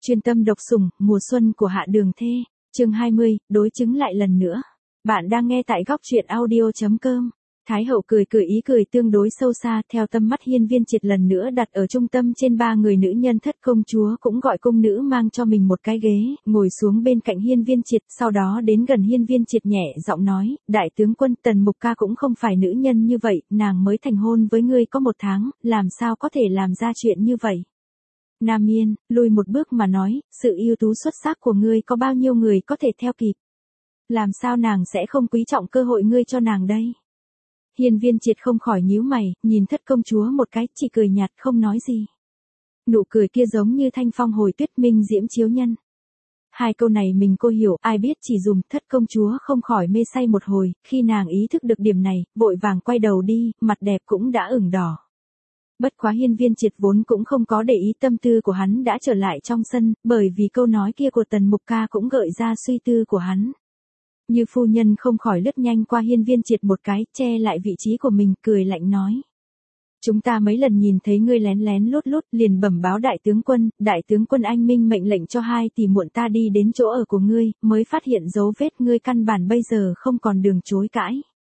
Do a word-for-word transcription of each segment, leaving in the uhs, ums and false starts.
Chuyên tâm độc sủng, mùa xuân của Hạ Đường Thê, chương hai mươi, đối chứng lại lần nữa. Bạn đang nghe tại góc truyện audio chấm com. Thái hậu cười cười ý cười tương đối sâu xa, theo tâm mắt Hiên Viên Triệt lần nữa đặt ở trung tâm trên ba người nữ nhân thất công chúa cũng gọi cung nữ mang cho mình một cái ghế, ngồi xuống bên cạnh Hiên Viên Triệt, sau đó đến gần Hiên Viên Triệt nhẹ giọng nói, đại tướng quân Tần Mục Ca cũng không phải nữ nhân như vậy, nàng mới thành hôn với ngươi có một tháng, làm sao có thể làm ra chuyện như vậy. Nam Yên, lùi một bước mà nói, sự ưu tú xuất sắc của ngươi có bao nhiêu người có thể theo kịp. Làm sao nàng sẽ không quý trọng cơ hội ngươi cho nàng đây? Hiên Viên Triệt không khỏi nhíu mày, nhìn thất công chúa một cái, chỉ cười nhạt không nói gì. Nụ cười kia giống như thanh phong hồi tuyết minh diễm chiếu nhân. Hai câu này mình cô hiểu, ai biết chỉ dùng, thất công chúa không khỏi mê say một hồi, khi nàng ý thức được điểm này, vội vàng quay đầu đi, mặt đẹp cũng đã ửng đỏ. Bất quá Hiên Viên Triệt vốn cũng không có để ý tâm tư của hắn đã trở lại trong sân, bởi vì câu nói kia của Tần Mục Ca cũng gợi ra suy tư của hắn. Như phu nhân không khỏi lướt nhanh qua Hiên Viên Triệt một cái, che lại vị trí của mình, cười lạnh nói. Chúng ta mấy lần nhìn thấy ngươi lén lén lút lút, liền bẩm báo đại tướng quân, đại tướng quân anh minh mệnh lệnh cho hai tỷ muộn ta đi đến chỗ ở của ngươi, mới phát hiện dấu vết ngươi căn bản bây giờ không còn đường chối cãi.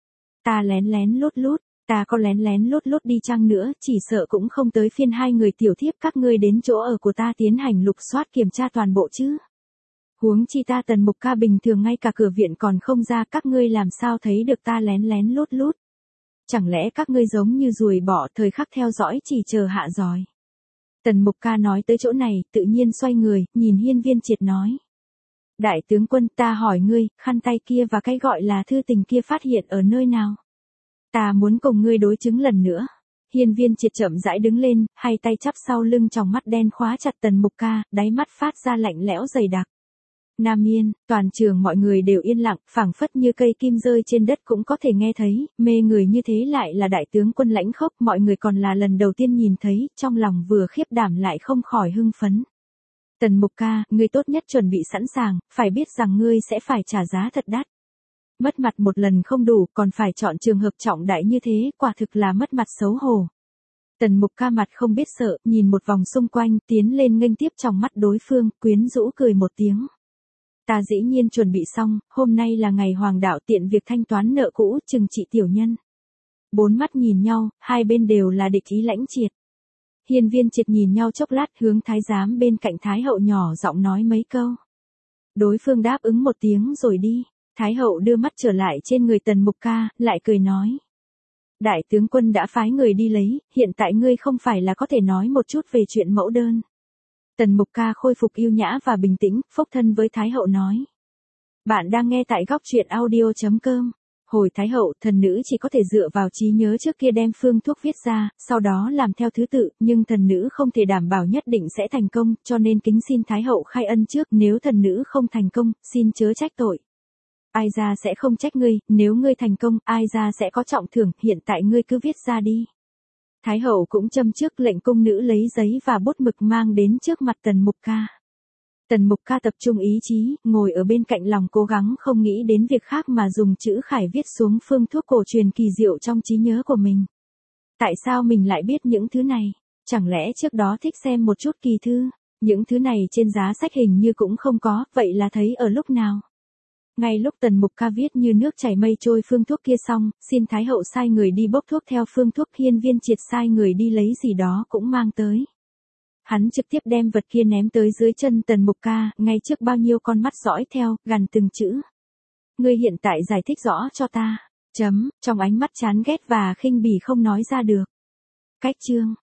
Ta lén lén lút lút. Ta có lén lén lút lút đi chăng nữa, chỉ sợ cũng không tới phiên hai người tiểu thiếp các ngươi đến chỗ ở của ta tiến hành lục soát kiểm tra toàn bộ chứ. Huống chi ta Tần Mục Ca bình thường ngay cả cửa viện còn không ra, các ngươi làm sao thấy được ta lén lén lút lút. Chẳng lẽ các ngươi giống như ruồi bọ thời khắc theo dõi chỉ chờ hạ giòi. Tần Mục Ca nói tới chỗ này, tự nhiên xoay người, nhìn Hiên Viên Triệt nói. Đại tướng quân, ta hỏi ngươi, khăn tay kia và cái gọi là thư tình kia phát hiện ở nơi nào? Ta muốn cùng ngươi đối chứng lần nữa. Hiên Viên Triệt chậm rãi đứng lên, hai tay chắp sau lưng, trong mắt đen khóa chặt Tần Mục Ca, đáy mắt phát ra lạnh lẽo dày đặc. Nam Yên, toàn trường mọi người đều yên lặng, phảng phất như cây kim rơi trên đất cũng có thể nghe thấy, mê người như thế lại là đại tướng quân lãnh khốc, mọi người còn là lần đầu tiên nhìn thấy, trong lòng vừa khiếp đảm lại không khỏi hưng phấn. Tần Mục Ca, ngươi tốt nhất chuẩn bị sẵn sàng, phải biết rằng ngươi sẽ phải trả giá thật đắt. Mất mặt một lần không đủ, còn phải chọn trường hợp trọng đại như thế, quả thực là mất mặt xấu hổ. Tần Mục Ca mặt không biết sợ, nhìn một vòng xung quanh, tiến lên nghênh tiếp trong mắt đối phương, quyến rũ cười một tiếng. Ta dĩ nhiên chuẩn bị xong, hôm nay là ngày hoàng đạo, tiện việc thanh toán nợ cũ, trừng trị tiểu nhân. Bốn mắt nhìn nhau, hai bên đều là địch ý lãnh triệt. Hiên Viên Triệt nhìn nhau chốc lát, hướng thái giám bên cạnh thái hậu nhỏ giọng nói mấy câu. Đối phương đáp ứng một tiếng rồi đi. Thái hậu đưa mắt trở lại trên người Tần Mục Ca, lại cười nói. Đại tướng quân đã phái người đi lấy, hiện tại ngươi không phải là có thể nói một chút về chuyện mẫu đơn. Tần Mục Ca khôi phục yêu nhã và bình tĩnh, phốc thân với Thái hậu nói. Bạn đang nghe tại góc truyện audio chấm com. Hồi Thái hậu, thần nữ chỉ có thể dựa vào trí nhớ trước kia đem phương thuốc viết ra, sau đó làm theo thứ tự, nhưng thần nữ không thể đảm bảo nhất định sẽ thành công, cho nên kính xin Thái hậu khai ân trước, nếu thần nữ không thành công, xin chớ trách tội. Ai ra sẽ không trách ngươi, nếu ngươi thành công, ai ra sẽ có trọng thưởng, hiện tại ngươi cứ viết ra đi. Thái hậu cũng châm trước lệnh cung nữ lấy giấy và bút mực mang đến trước mặt Tần Mục Ca. Tần Mục Ca tập trung ý chí, ngồi ở bên cạnh lòng cố gắng không nghĩ đến việc khác mà dùng chữ khải viết xuống phương thuốc cổ truyền kỳ diệu trong trí nhớ của mình. Tại sao mình lại biết những thứ này? Chẳng lẽ trước đó thích xem một chút kỳ thư? Những thứ này trên giá sách hình như cũng không có, vậy là thấy ở lúc nào? Ngay lúc Tần Mục Ca viết như nước chảy mây trôi phương thuốc kia xong, xin Thái hậu sai người đi bốc thuốc theo phương thuốc, Hiên Viên Triệt sai người đi lấy gì đó cũng mang tới. Hắn trực tiếp đem vật kia ném tới dưới chân Tần Mục Ca, ngay trước bao nhiêu con mắt dõi theo, gằn từng chữ. Ngươi hiện tại giải thích rõ cho ta. Chấm, trong ánh mắt chán ghét và khinh bỉ không nói ra được. Cách chương.